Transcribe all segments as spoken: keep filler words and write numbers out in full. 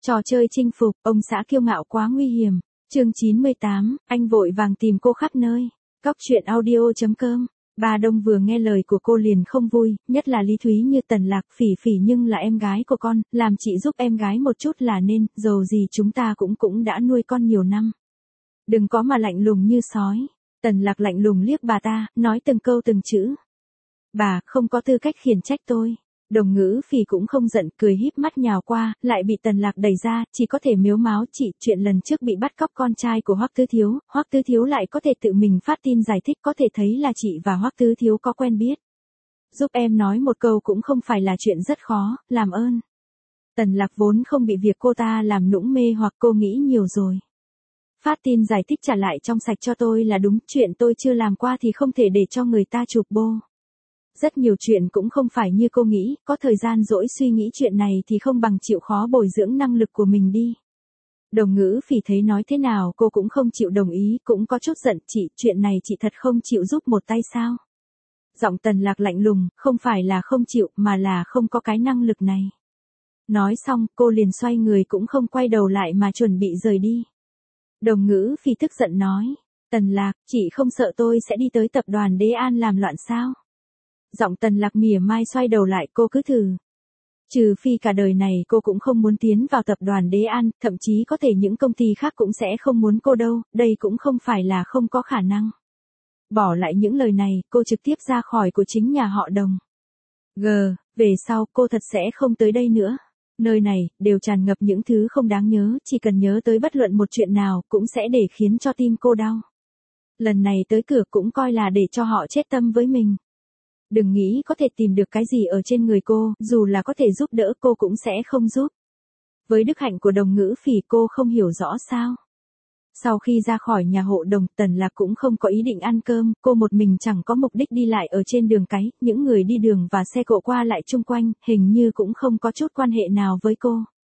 Trò chơi chinh phục, ông xã kiêu ngạo quá nguy hiểm. Chương chín mươi tám, anh vội vàng tìm cô khắp nơi. Cóc truyện audio chấm com. Bà Đông vừa nghe lời của cô liền không vui, nhất là Lý Thúy như Tần Lạc Phỉ Phỉ nhưng là em gái của con, làm chị giúp em gái một chút là nên, dầu gì chúng ta cũng cũng đã nuôi con nhiều năm. Đừng có mà lạnh lùng như sói. Tần Lạc lạnh lùng liếc bà ta, nói từng câu từng chữ. Bà không có tư cách khiển trách tôi. Đồng Ngữ Phỉ cũng không giận, cười híp mắt nhào qua, lại bị Tần Lạc đẩy ra, chỉ có thể mếu máo chị, chuyện lần trước bị bắt cóc con trai của Hoắc Tứ Thiếu, Hoắc Tứ Thiếu lại có thể tự mình phát tin giải thích, có thể thấy là chị và Hoắc Tứ Thiếu có quen biết. Giúp em nói một câu cũng không phải là chuyện rất khó, làm ơn. Tần Lạc vốn không bị việc cô ta làm nũng mê hoặc cô nghĩ nhiều rồi. Phát tin giải thích trả lại trong sạch cho tôi là đúng, chuyện tôi chưa làm qua thì không thể để cho người ta chụp bô. Rất nhiều chuyện cũng không phải như cô nghĩ, có thời gian rỗi suy nghĩ chuyện này thì không bằng chịu khó bồi dưỡng năng lực của mình đi. Đồng Ngữ Phỉ thấy nói thế nào cô cũng không chịu đồng ý, cũng có chút giận, chị, chuyện này chị thật không chịu giúp một tay sao? Giọng Tần Lạc lạnh lùng, không phải là không chịu mà là không có cái năng lực này. Nói xong, cô liền xoay người cũng không quay đầu lại mà chuẩn bị rời đi. Đồng Ngữ Phỉ tức giận nói, Tần Lạc, chị không sợ tôi sẽ đi tới tập đoàn Đế An làm loạn sao? Giọng Tần Lạc mỉa mai xoay đầu lại, cô cứ thử. Trừ phi cả đời này cô cũng không muốn tiến vào tập đoàn Đế An, thậm chí có thể những công ty khác cũng sẽ không muốn cô đâu, đây cũng không phải là không có khả năng. Bỏ lại những lời này, cô trực tiếp ra khỏi của chính nhà họ Đồng. G, về sau cô thật sẽ không tới đây nữa. Nơi này, đều tràn ngập những thứ không đáng nhớ, chỉ cần nhớ tới bất luận một chuyện nào cũng sẽ để khiến cho tim cô đau. Lần này tới cửa cũng coi là để cho họ chết tâm với mình. Đừng nghĩ có thể tìm được cái gì ở trên người cô, dù là có thể giúp đỡ cô cũng sẽ không giúp. Với đức hạnh của Đồng Ngữ Phỉ cô không hiểu rõ sao. Sau khi ra khỏi nhà hộ Đồng, Tần Lạc cũng không có ý định ăn cơm, cô một mình chẳng có mục đích đi lại ở trên đường cái, những người đi đường và xe cộ qua lại chung quanh, hình như cũng không có chút quan hệ nào với cô.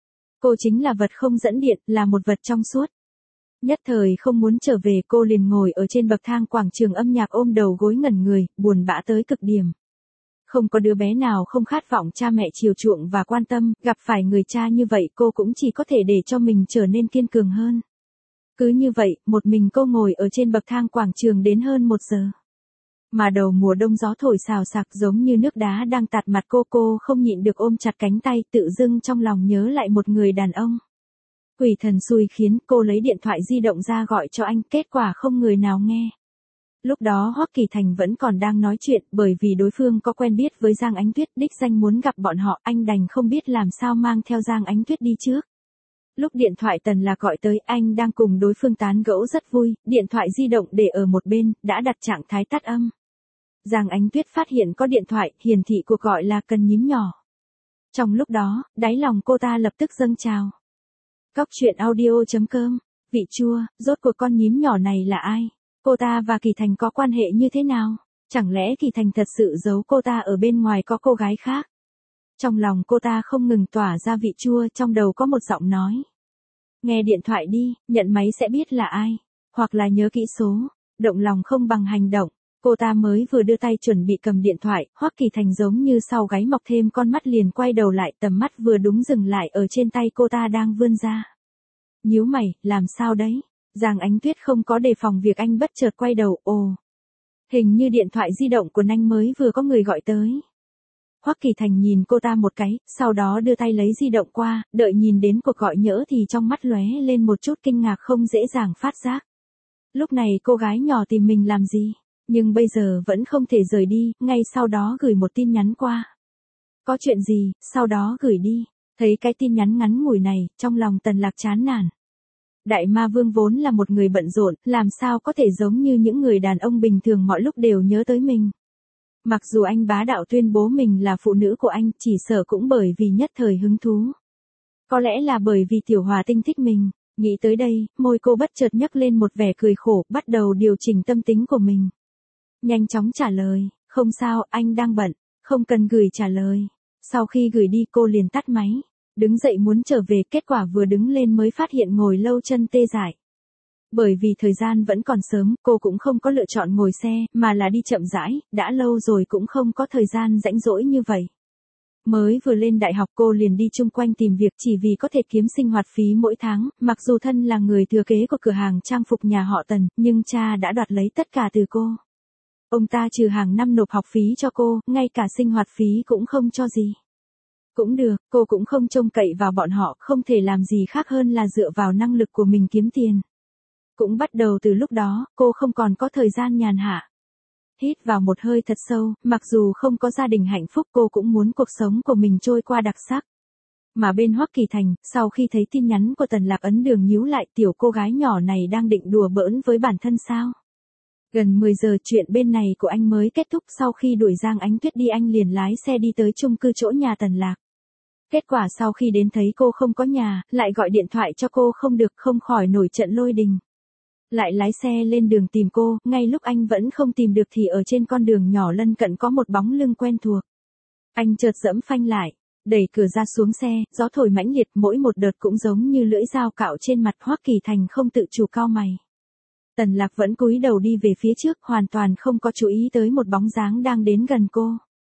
Cô chính là vật không dẫn điện, là một vật trong suốt. Nhất thời không muốn trở về, cô liền ngồi ở trên bậc thang quảng trường âm nhạc ôm đầu gối ngẩn người, buồn bã tới cực điểm. Không có đứa bé nào không khát vọng cha mẹ chiều chuộng và quan tâm, gặp phải người cha như vậy cô cũng chỉ có thể để cho mình trở nên kiên cường hơn. Cứ như vậy, một mình cô ngồi ở trên bậc thang quảng trường đến hơn một giờ. Mà đầu mùa đông gió thổi xào xạc giống như nước đá đang tạt mặt cô, cô không nhịn được ôm chặt cánh tay, tự dưng trong lòng nhớ lại một người đàn ông. Quỷ thần xui khiến, cô lấy điện thoại di động ra gọi cho anh, kết quả không người nào nghe. Lúc đó Hoắc Kỳ Thành vẫn còn đang nói chuyện, bởi vì đối phương có quen biết với Giang Ánh Tuyết, đích danh muốn gặp bọn họ, anh đành không biết làm sao mang theo Giang Ánh Tuyết đi trước. Lúc điện thoại Tần Lạc gọi tới, anh đang cùng đối phương tán gẫu rất vui, điện thoại di động để ở một bên, đã đặt trạng thái tắt âm. Giang Ánh Tuyết phát hiện có điện thoại, hiển thị cuộc gọi là cần nhím nhỏ. Trong lúc đó, đáy lòng cô ta lập tức dâng trào. Cóc truyện audio chấm com, vị chua, rốt cuộc con nhím nhỏ này là ai? Cô ta và Kỳ Thành có quan hệ như thế nào? Chẳng lẽ Kỳ Thành thật sự giấu cô ta ở bên ngoài có cô gái khác? Trong lòng cô ta không ngừng tỏa ra vị chua, trong đầu có một giọng nói. Nghe điện thoại đi, nhận máy sẽ biết là ai. Hoặc là nhớ kỹ số, động lòng không bằng hành động. Cô ta mới vừa đưa tay chuẩn bị cầm điện thoại, Hoắc Kỳ Thành giống như sau gáy mọc thêm con mắt liền quay đầu lại, tầm mắt vừa đúng dừng lại ở trên tay cô ta đang vươn ra. Nhíu mày, làm sao đấy? Giang Ánh Tuyết không có đề phòng việc anh bất chợt quay đầu, ồ. Hình như điện thoại di động của anh mới vừa có người gọi tới. Hoắc Kỳ Thành nhìn cô ta một cái, sau đó đưa tay lấy di động qua, đợi nhìn đến cuộc gọi nhỡ thì trong mắt lóe lên một chút kinh ngạc không dễ dàng phát giác. Lúc này cô gái nhỏ tìm mình làm gì? Nhưng bây giờ vẫn không thể rời đi, ngay sau đó gửi một tin nhắn qua. Có chuyện gì, sau đó gửi đi. Thấy cái tin nhắn ngắn ngủi này, trong lòng Tần Lạc chán nản. Đại Ma Vương vốn là một người bận rộn, làm sao có thể giống như những người đàn ông bình thường mọi lúc đều nhớ tới mình. Mặc dù anh bá đạo tuyên bố mình là phụ nữ của anh, chỉ sợ cũng bởi vì nhất thời hứng thú. Có lẽ là bởi vì Tiểu Hòa Tinh thích mình. Nghĩ tới đây, môi cô bất chợt nhấc lên một vẻ cười khổ, bắt đầu điều chỉnh tâm tính của mình. Nhanh chóng trả lời, không sao, anh đang bận, không cần gửi trả lời. Sau khi gửi đi cô liền tắt máy, đứng dậy muốn trở về, kết quả vừa đứng lên mới phát hiện ngồi lâu chân tê dại. Bởi vì thời gian vẫn còn sớm, cô cũng không có lựa chọn ngồi xe, mà là đi chậm rãi, đã lâu rồi cũng không có thời gian rãnh rỗi như vậy. Mới vừa lên đại học cô liền đi chung quanh tìm việc chỉ vì có thể kiếm sinh hoạt phí mỗi tháng, mặc dù thân là người thừa kế của cửa hàng trang phục nhà họ Tần, nhưng cha đã đoạt lấy tất cả từ cô. Ông ta trừ hàng năm nộp học phí cho cô, ngay cả sinh hoạt phí cũng không cho gì. Cũng được, cô cũng không trông cậy vào bọn họ, không thể làm gì khác hơn là dựa vào năng lực của mình kiếm tiền. Cũng bắt đầu từ lúc đó, cô không còn có thời gian nhàn hạ. Hít vào một hơi thật sâu, mặc dù không có gia đình hạnh phúc cô cũng muốn cuộc sống của mình trôi qua đặc sắc. Mà bên Hoắc Kỳ Thành, sau khi thấy tin nhắn của Tần Lạc Ấn Đường nhíu lại, tiểu cô gái nhỏ này đang định đùa bỡn với bản thân sao? Gần mười giờ chuyện bên này của anh mới kết thúc, sau khi đuổi Giang Ánh Tuyết đi anh liền lái xe đi tới chung cư chỗ nhà Tần Lạc. Kết quả sau khi đến thấy cô không có nhà, lại gọi điện thoại cho cô không được, không khỏi nổi trận lôi đình. Lại lái xe lên đường tìm cô, ngay lúc anh vẫn không tìm được thì ở trên con đường nhỏ lân cận có một bóng lưng quen thuộc. Anh chợt giẫm phanh lại, đẩy cửa ra xuống xe, gió thổi mãnh liệt, mỗi một đợt cũng giống như lưỡi dao cạo trên mặt. Hoắc Kỳ Thành không tự chủ cau mày. Tần Lạc vẫn cúi đầu đi về phía trước, hoàn toàn không có chú ý tới một bóng dáng đang đến gần cô.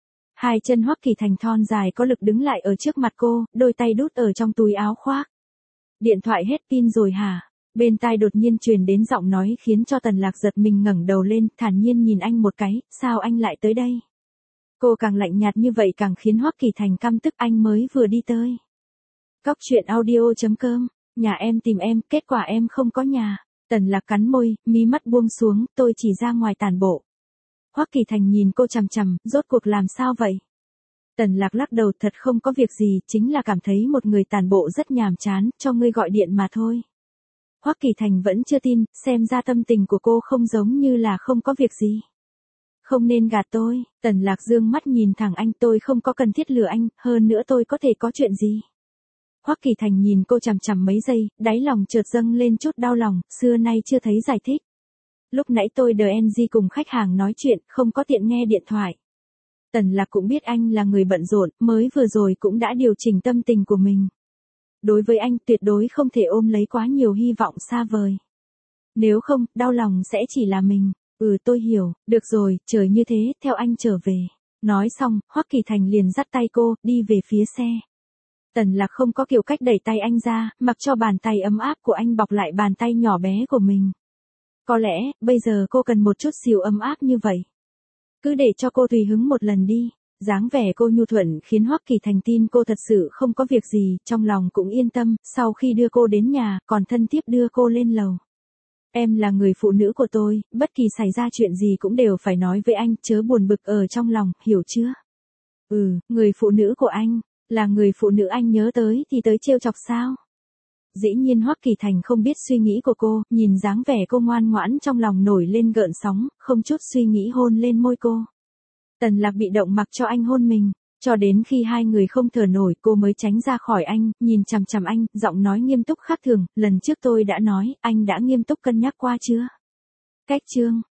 Hai chân Hoắc Kỳ Thành thon dài có lực đứng lại ở trước mặt cô, đôi tay đút ở trong túi áo khoác. Điện thoại hết pin rồi hả? Bên tai đột nhiên truyền đến giọng nói khiến cho Tần Lạc giật mình ngẩng đầu lên, thản nhiên nhìn anh một cái, sao anh lại tới đây? Cô càng lạnh nhạt như vậy càng khiến Hoắc Kỳ Thành căm tức, anh mới vừa đi tới. Cóc truyện audio chấm com, nhà em tìm em, kết quả em không có nhà. Tần Lạc cắn môi, mí mắt buông xuống, tôi chỉ ra ngoài tản bộ. Hoắc Kỳ Thành nhìn cô chằm chằm, rốt cuộc làm sao vậy? Tần Lạc lắc đầu, thật không có việc gì, chính là cảm thấy một người tản bộ rất nhàm chán, cho ngươi gọi điện mà thôi. Hoắc Kỳ Thành vẫn chưa tin, xem ra tâm tình của cô không giống như là không có việc gì. Không nên gạt tôi. Tần Lạc dương mắt nhìn thẳng anh, tôi không có cần thiết lừa anh, hơn nữa tôi có thể có chuyện gì. Hoắc Kỳ Thành nhìn cô chằm chằm mấy giây, đáy lòng chợt dâng lên chút đau lòng, xưa nay chưa thấy giải thích. Lúc nãy tôi đờ en giê cùng khách hàng nói chuyện, không có tiện nghe điện thoại. Tần Lạc cũng biết anh là người bận rộn, mới vừa rồi cũng đã điều chỉnh tâm tình của mình. Đối với anh tuyệt đối không thể ôm lấy quá nhiều hy vọng xa vời. Nếu không, đau lòng sẽ chỉ là mình. Ừ tôi hiểu, được rồi, trời như thế, theo anh trở về. Nói xong, Hoắc Kỳ Thành liền dắt tay cô, đi về phía xe. Tần Lạc không có kiểu cách đẩy tay anh ra, mặc cho bàn tay ấm áp của anh bọc lại bàn tay nhỏ bé của mình. Có lẽ, bây giờ cô cần một chút xíu ấm áp như vậy. Cứ để cho cô tùy hứng một lần đi. Dáng vẻ cô nhu thuận khiến Hoắc Kỳ Thành tin cô thật sự không có việc gì, trong lòng cũng yên tâm, sau khi đưa cô đến nhà, còn thân thiết đưa cô lên lầu. Em là người phụ nữ của tôi, bất kỳ xảy ra chuyện gì cũng đều phải nói với anh, chớ buồn bực ở trong lòng, hiểu chưa? Ừ, người phụ nữ của anh, là người phụ nữ anh nhớ tới thì tới trêu chọc sao? Dĩ nhiên Hoắc Kỳ Thành không biết suy nghĩ của cô, nhìn dáng vẻ cô ngoan ngoãn trong lòng nổi lên gợn sóng, không chút suy nghĩ hôn lên môi cô. Tần Lạc bị động mặc cho anh hôn mình, cho đến khi hai người không thở nổi cô mới tránh ra khỏi anh, nhìn chằm chằm anh, giọng nói nghiêm túc khác thường, lần trước tôi đã nói, anh đã nghiêm túc cân nhắc qua chưa? Cách chương